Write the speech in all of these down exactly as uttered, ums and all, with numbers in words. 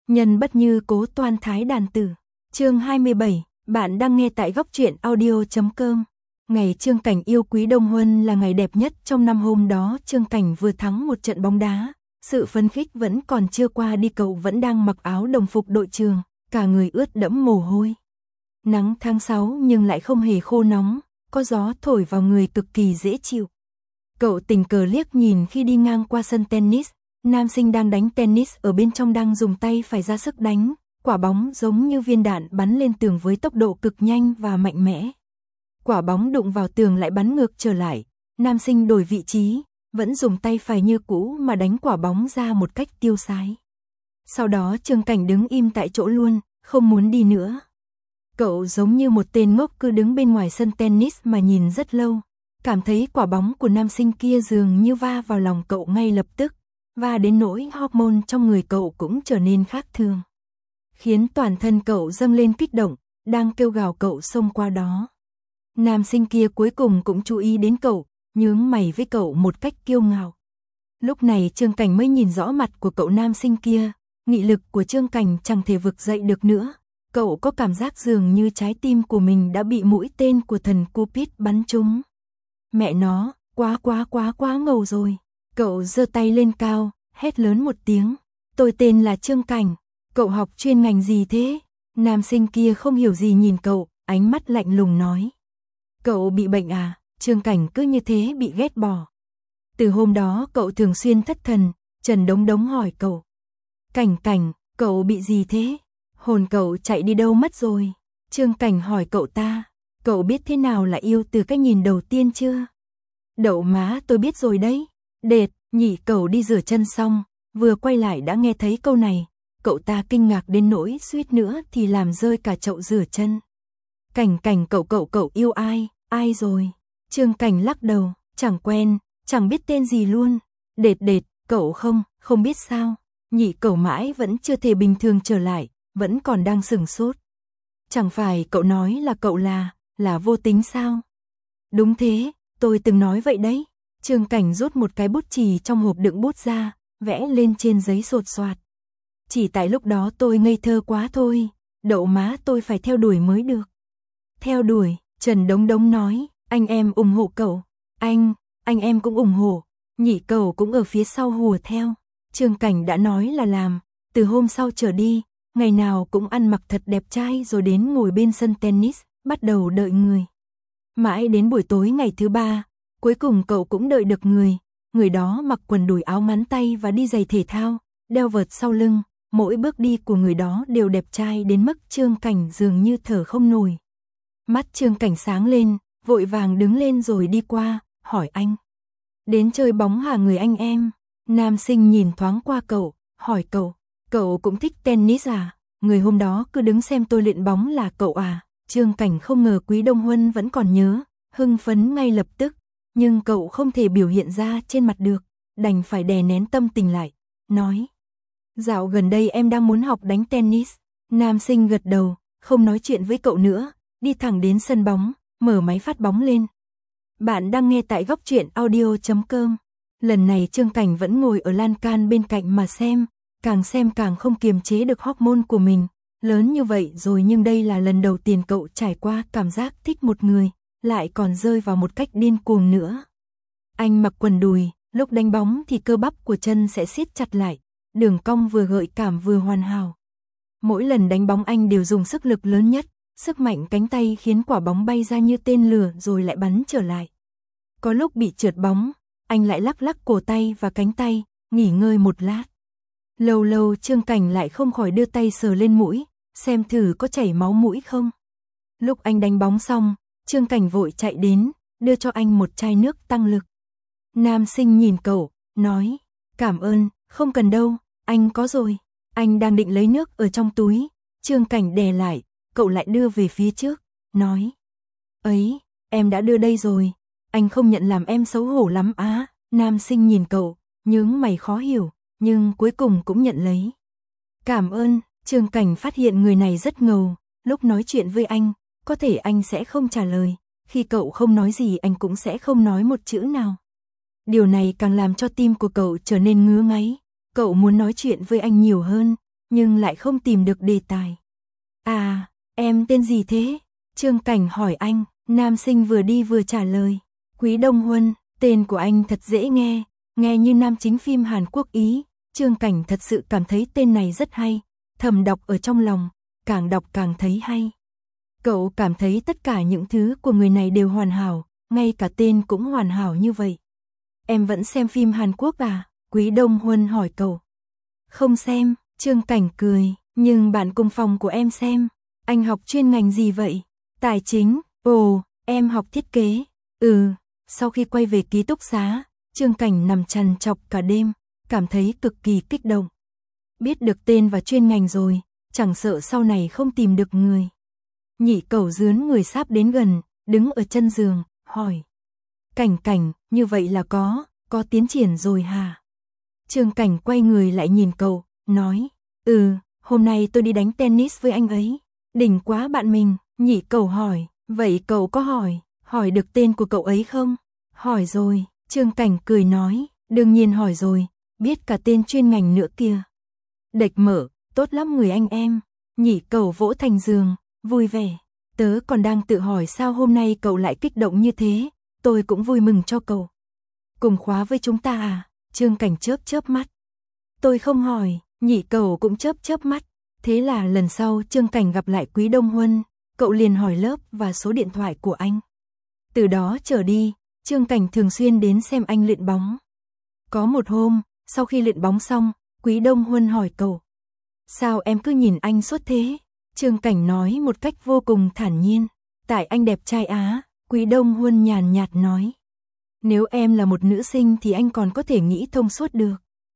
Nhân bất như cố toan thái đàn tử. Chương hai mươi bảy, bạn đang nghe tại góc truyện audio chấm com. Ngày Trương Cảnh yêu Quý Đông Huân là ngày đẹp nhất trong năm. Hôm đó Trương Cảnh vừa thắng một trận bóng đá, sự phấn khích vẫn còn chưa qua đi, cậu vẫn đang mặc áo đồng phục đội trường, cả người ướt đẫm mồ hôi. Nắng tháng sáu nhưng lại không hề khô nóng, có gió thổi vào người cực kỳ dễ chịu. Cậu tình cờ liếc nhìn khi đi ngang qua sân tennis, nam sinh đang đánh tennis ở bên trong đang dùng tay phải ra sức đánh, quả bóng giống như viên đạn bắn lên tường với tốc độ cực nhanh và mạnh mẽ. Quả bóng đụng vào tường lại bắn ngược trở lại, nam sinh đổi vị trí, vẫn dùng tay phải như cũ mà đánh quả bóng ra một cách tiêu sái. Sau đó Trương Cảnh đứng im tại chỗ luôn, không muốn đi nữa. Cậu giống như một tên ngốc cứ đứng bên ngoài sân tennis mà nhìn rất lâu, cảm thấy quả bóng của nam sinh kia dường như va vào lòng cậu ngay lập tức, và đến nỗi hormone trong người cậu cũng trở nên khác thường, khiến toàn thân cậu dâng lên kích động, đang kêu gào cậu xông qua đó. Nam sinh kia cuối cùng cũng chú ý đến cậu, nhướng mày với cậu một cách kiêu ngạo. Lúc này Trương Cảnh mới nhìn rõ mặt của cậu nam sinh kia, nghị lực của Trương Cảnh chẳng thể vực dậy được nữa. Cậu có cảm giác dường như trái tim của mình đã bị mũi tên của thần Cupid bắn trúng. Mẹ nó, quá quá quá quá ngầu rồi. Cậu giơ tay lên cao, hét lớn một tiếng. Tôi tên là Trương Cảnh, cậu học chuyên ngành gì thế? Nam sinh kia không hiểu gì nhìn cậu, ánh mắt lạnh lùng nói. Cậu bị bệnh à? Trương Cảnh cứ như thế bị ghét bỏ. Từ hôm đó cậu thường xuyên thất thần, Trần Đống Đống hỏi cậu. Cảnh Cảnh, cậu bị gì thế? Hồn cậu chạy đi đâu mất rồi? Trương Cảnh hỏi cậu ta, cậu biết thế nào là yêu từ cái nhìn đầu tiên chưa? Đậu má, tôi biết rồi đấy. Đệt, nhỉ. Cậu đi rửa chân xong, vừa quay lại đã nghe thấy câu này, cậu ta kinh ngạc đến nỗi suýt nữa thì làm rơi cả chậu rửa chân. Cảnh Cảnh, cậu cậu cậu yêu ai? Ai rồi? Trương Cảnh lắc đầu, chẳng quen, chẳng biết tên gì luôn. Đệt đệt, cậu không, không biết sao? Nhỉ. Cậu mãi vẫn chưa thể bình thường trở lại, vẫn còn đang sửng sốt. Chẳng phải cậu nói là cậu là, là vô tính sao? Đúng thế, tôi từng nói vậy đấy. Trương Cảnh rút một cái bút chì trong hộp đựng bút ra, vẽ lên trên giấy sột soạt. Chỉ tại lúc đó tôi ngây thơ quá thôi, đậu má, tôi phải theo đuổi mới được. Theo đuổi, Trần Đống Đống nói, anh em ủng hộ cậu. Anh, anh em cũng ủng hộ. Nhỉ. Cậu cũng ở phía sau hùa theo. Trương Cảnh đã nói là làm, từ hôm sau trở đi, ngày nào cũng ăn mặc thật đẹp trai rồi đến ngồi bên sân tennis, bắt đầu đợi người. Mãi đến buổi tối ngày thứ ba, cuối cùng cậu cũng đợi được người. Người đó mặc quần đùi áo ngắn tay và đi giày thể thao, đeo vợt sau lưng. Mỗi bước đi của người đó đều đẹp trai đến mức Trương Cảnh dường như thở không nổi. Mắt Trương Cảnh sáng lên, vội vàng đứng lên rồi đi qua, hỏi anh. Đến chơi bóng hả người anh em? Nam sinh nhìn thoáng qua cậu, hỏi cậu. Cậu cũng thích tennis à? Người hôm đó cứ đứng xem tôi luyện bóng là cậu à? Trương Cảnh không ngờ Quý Đông Huân vẫn còn nhớ, hưng phấn ngay lập tức. Nhưng cậu không thể biểu hiện ra trên mặt được, đành phải đè nén tâm tình lại, nói. Dạo gần đây em đang muốn học đánh tennis. Nam sinh gật đầu, không nói chuyện với cậu nữa, đi thẳng đến sân bóng, mở máy phát bóng lên. Bạn đang nghe tại góc truyện audio chấm com. Lần này Trương Cảnh vẫn ngồi ở lan can bên cạnh mà xem, càng xem càng không kiềm chế được hormone của mình. Lớn như vậy rồi nhưng đây là lần đầu tiên cậu trải qua cảm giác thích một người, lại còn rơi vào một cách điên cuồng nữa. Anh mặc quần đùi, lúc đánh bóng thì cơ bắp của chân sẽ siết chặt lại, đường cong vừa gợi cảm vừa hoàn hảo. Mỗi lần đánh bóng anh đều dùng sức lực lớn nhất, sức mạnh cánh tay khiến quả bóng bay ra như tên lửa rồi lại bắn trở lại. Có lúc bị trượt bóng, anh lại lắc lắc cổ tay và cánh tay, nghỉ ngơi một lát. Lâu lâu Trương Cảnh lại không khỏi đưa tay sờ lên mũi, xem thử có chảy máu mũi không. Lúc anh đánh bóng xong, Trương Cảnh vội chạy đến, đưa cho anh một chai nước tăng lực. Nam sinh nhìn cậu, nói, cảm ơn, không cần đâu, anh có rồi. Anh đang định lấy nước ở trong túi, Trương Cảnh đè lại, cậu lại đưa về phía trước, nói. Ấy, em đã đưa đây rồi, anh không nhận làm em xấu hổ lắm á. Nam sinh nhìn cậu, nhướng mày khó hiểu, nhưng cuối cùng cũng nhận lấy. Cảm ơn. Trương Cảnh phát hiện người này rất ngầu, lúc nói chuyện với anh, có thể anh sẽ không trả lời, khi cậu không nói gì anh cũng sẽ không nói một chữ nào. Điều này càng làm cho tim của cậu trở nên ngứa ngáy, cậu muốn nói chuyện với anh nhiều hơn, nhưng lại không tìm được đề tài. À, em tên gì thế? Trương Cảnh hỏi anh, nam sinh vừa đi vừa trả lời. Quý Đông Huân, tên của anh thật dễ nghe, nghe như nam chính phim Hàn Quốc Ý. Trương Cảnh thật sự cảm thấy tên này rất hay, thầm đọc ở trong lòng, càng đọc càng thấy hay. Cậu cảm thấy tất cả những thứ của người này đều hoàn hảo, ngay cả tên cũng hoàn hảo như vậy. Em vẫn xem phim Hàn Quốc à? Quý Đông Huân hỏi cậu. Không xem, Trương Cảnh cười, nhưng bạn cùng phòng của em xem. Anh học chuyên ngành gì vậy? Tài chính. Ồ, em học thiết kế. Ừ, sau khi quay về ký túc xá, Trương Cảnh nằm trằn trọc cả đêm, cảm thấy cực kỳ kích động. Biết được tên và chuyên ngành rồi, chẳng sợ sau này không tìm được người. Nhị Cẩu dướn người sáp đến gần, đứng ở chân giường, hỏi. Cảnh Cảnh, như vậy là có, có tiến triển rồi hả? Trương Cảnh quay người lại nhìn cậu, nói. Ừ, hôm nay tôi đi đánh tennis với anh ấy. Đỉnh quá bạn mình. Nhị Cẩu hỏi. Vậy cậu có hỏi, hỏi được tên của cậu ấy không? Hỏi rồi, Trương Cảnh cười nói. Đương nhiên hỏi rồi, biết cả tên chuyên ngành nữa kia. Đệch mở, tốt lắm người anh em. Nhị Cẩu vỗ thành giường, vui vẻ. Tớ còn đang tự hỏi sao hôm nay cậu lại kích động như thế, tôi cũng vui mừng cho cậu. Cùng khóa với chúng ta à? Trương Cảnh chớp chớp mắt. Tôi không hỏi, Nhị Cẩu cũng chớp chớp mắt. Thế là lần sau Trương Cảnh gặp lại Quý Đông Huân, cậu liền hỏi lớp và số điện thoại của anh. Từ đó trở đi, Trương Cảnh thường xuyên đến xem anh luyện bóng. Có một hôm, sau khi luyện bóng xong, Quý Đông Huân hỏi cậu. Sao em cứ nhìn anh suốt thế? Trương Cảnh nói một cách vô cùng thản nhiên. Tại anh đẹp trai á, Quý Đông Huân nhàn nhạt nói. Nếu em là một nữ sinh thì anh còn có thể nghĩ thông suốt được.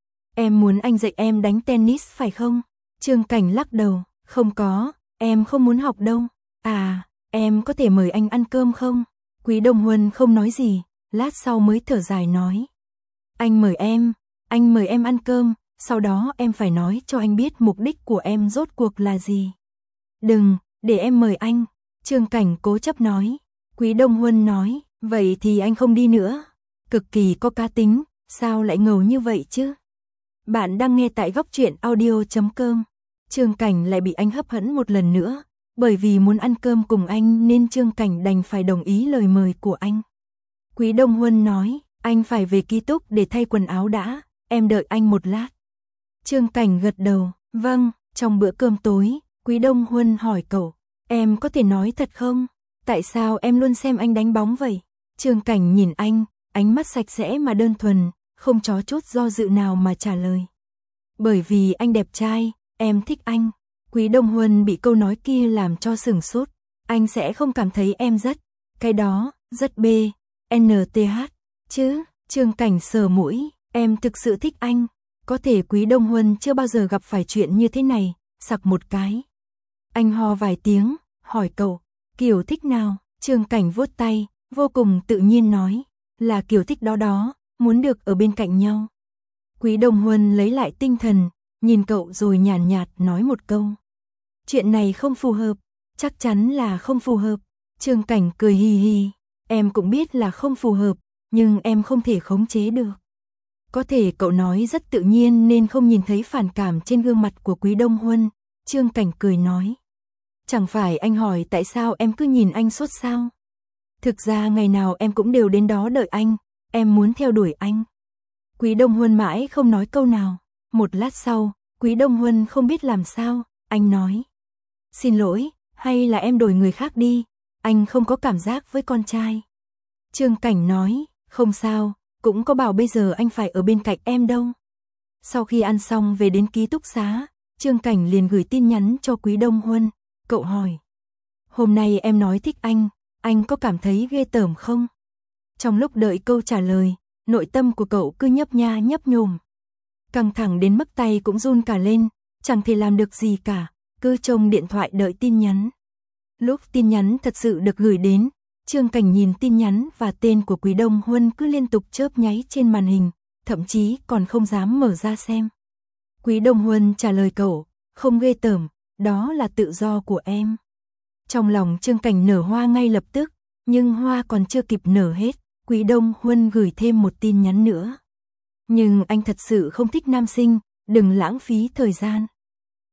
Em muốn anh dạy em đánh tennis phải không? Trương Cảnh lắc đầu, không có, em không muốn học đâu. À, em có thể mời anh ăn cơm không? Quý Đông Huân không nói gì, lát sau mới thở dài nói. Anh mời em, anh mời em ăn cơm, sau đó em phải nói cho anh biết mục đích của em rốt cuộc là gì. Đừng, để em mời anh. Trương Cảnh cố chấp nói. Quý Đông Huân nói, vậy thì anh không đi nữa. Cực kỳ có cá tính, sao lại ngầu như vậy chứ? Bạn đang nghe tại góc truyện audio chấm com. Trương Cảnh lại bị anh hấp dẫn một lần nữa, bởi vì muốn ăn cơm cùng anh nên Trương Cảnh đành phải đồng ý lời mời của anh. Quý Đông Huân nói, anh phải về ký túc để thay quần áo đã, em đợi anh một lát. Trương Cảnh gật đầu, vâng. Trong bữa cơm tối, Quý Đông Huân hỏi cậu, em có thể nói thật không? Tại sao em luôn xem anh đánh bóng vậy? Trương Cảnh nhìn anh, ánh mắt sạch sẽ mà đơn thuần, không có chút do dự nào mà trả lời. Bởi vì anh đẹp trai, em thích anh. Quý Đông Huân bị câu nói kia làm cho sửng sốt. Anh sẽ không cảm thấy em rất, cái đó, rất B, N T H, chứ? Trương Cảnh sờ mũi, em thực sự thích anh. Có thể Quý Đông Huân chưa bao giờ gặp phải chuyện như thế này, sặc một cái. Anh ho vài tiếng, hỏi cậu, kiểu thích nào? Trương Cảnh vuốt tay, vô cùng tự nhiên nói, là kiểu thích đó đó, muốn được ở bên cạnh nhau. Quý Đông Huân lấy lại tinh thần, nhìn cậu rồi nhàn nhạt nói một câu. Chuyện này không phù hợp, chắc chắn là không phù hợp. Trương Cảnh cười hì hì, em cũng biết là không phù hợp, nhưng em không thể khống chế được. Có thể cậu nói rất tự nhiên nên không nhìn thấy phản cảm trên gương mặt của Quý Đông Huân. Trương Cảnh cười nói. Chẳng phải anh hỏi tại sao em cứ nhìn anh suốt sao? Thực ra ngày nào em cũng đều đến đó đợi anh, em muốn theo đuổi anh. Quý Đông Huân mãi không nói câu nào. Một lát sau, Quý Đông Huân không biết làm sao, anh nói. Xin lỗi, hay là em đổi người khác đi, anh không có cảm giác với con trai. Trương Cảnh nói, không sao, cũng có bảo bây giờ anh phải ở bên cạnh em đâu. Sau khi ăn xong về đến ký túc xá, Trương Cảnh liền gửi tin nhắn cho Quý Đông Huân. Cậu hỏi, hôm nay em nói thích anh, anh có cảm thấy ghê tởm không? Trong lúc đợi câu trả lời, nội tâm của cậu cứ nhấp nha nhấp nhổm. Căng thẳng đến mức tay cũng run cả lên, chẳng thể làm được gì cả, cứ trông điện thoại đợi tin nhắn. Lúc tin nhắn thật sự được gửi đến, Trương Cảnh nhìn tin nhắn và tên của Quý Đông Huân cứ liên tục chớp nháy trên màn hình, thậm chí còn không dám mở ra xem. Quý Đông Huân trả lời cậu, không ghê tởm, đó là tự do của em. Trong lòng Trương Cảnh nở hoa ngay lập tức, nhưng hoa còn chưa kịp nở hết, Quý Đông Huân gửi thêm một tin nhắn nữa. Nhưng anh thật sự không thích nam sinh, đừng lãng phí thời gian.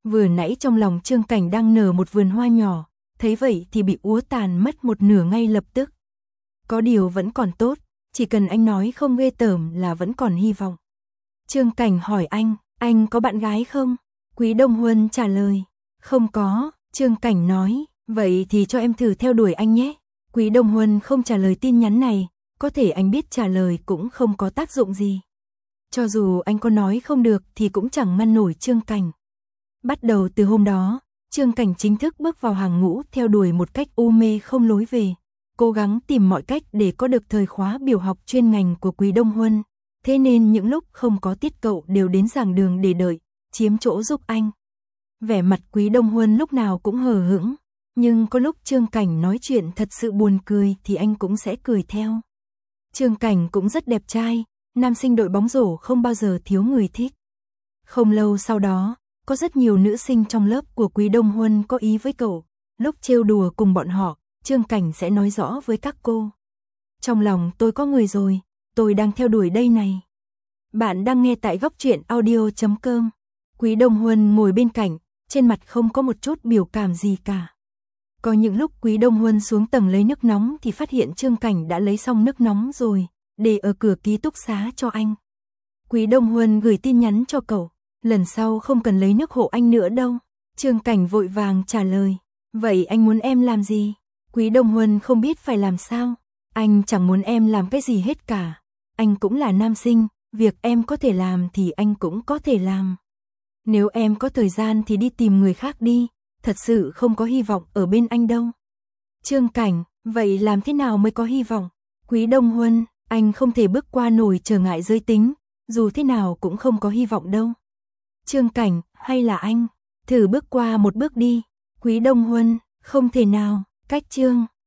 Vừa nãy trong lòng Trương Cảnh đang nở một vườn hoa nhỏ, thấy vậy thì bị úa tàn mất một nửa ngay lập tức. Có điều vẫn còn tốt, chỉ cần anh nói không ghê tởm là vẫn còn hy vọng. Trương Cảnh hỏi anh, anh có bạn gái không? Quý Đông Huân trả lời, không có. Trương Cảnh nói, vậy thì cho em thử theo đuổi anh nhé. Quý Đông Huân không trả lời tin nhắn này, có thể anh biết trả lời cũng không có tác dụng gì. Cho dù anh có nói không được thì cũng chẳng ngăn nổi Trương Cảnh. Bắt đầu từ hôm đó, Trương Cảnh chính thức bước vào hàng ngũ theo đuổi một cách u mê không lối về, cố gắng tìm mọi cách để có được thời khóa biểu học chuyên ngành của Quý Đông Huân. Thế nên những lúc không có tiết cậu đều đến giảng đường để đợi, chiếm chỗ giúp anh. Vẻ mặt Quý Đông Huân lúc nào cũng hờ hững, nhưng có lúc Trương Cảnh nói chuyện thật sự buồn cười thì anh cũng sẽ cười theo. Trương Cảnh cũng rất đẹp trai, nam sinh đội bóng rổ không bao giờ thiếu người thích. Không lâu sau đó, có rất nhiều nữ sinh trong lớp của Quý Đông Huân có ý với cậu. Lúc trêu đùa cùng bọn họ, Trương Cảnh sẽ nói rõ với các cô. Trong lòng tôi có người rồi, tôi đang theo đuổi đây này. Bạn đang nghe tại góc truyện audio chấm com. Quý Đông Huân ngồi bên cạnh, trên mặt không có một chút biểu cảm gì cả. Có những lúc Quý Đông Huân xuống tầng lấy nước nóng thì phát hiện Trương Cảnh đã lấy xong nước nóng rồi, để ở cửa ký túc xá cho anh. Quý Đông Huân gửi tin nhắn cho cậu, lần sau không cần lấy nước hộ anh nữa đâu. Trương Cảnh vội vàng trả lời, vậy anh muốn em làm gì? Quý Đông Huân không biết phải làm sao, anh chẳng muốn em làm cái gì hết cả. Anh cũng là nam sinh, việc em có thể làm thì anh cũng có thể làm. Nếu em có thời gian thì đi tìm người khác đi, thật sự không có hy vọng ở bên anh đâu. Trương Cảnh, vậy làm thế nào mới có hy vọng? Quý Đông Huân, anh không thể bước qua nổi trở ngại giới tính, dù thế nào cũng không có hy vọng đâu. Trương Cảnh, hay là anh, thử bước qua một bước đi. Quý Đông Huân, không thể nào, cách Trương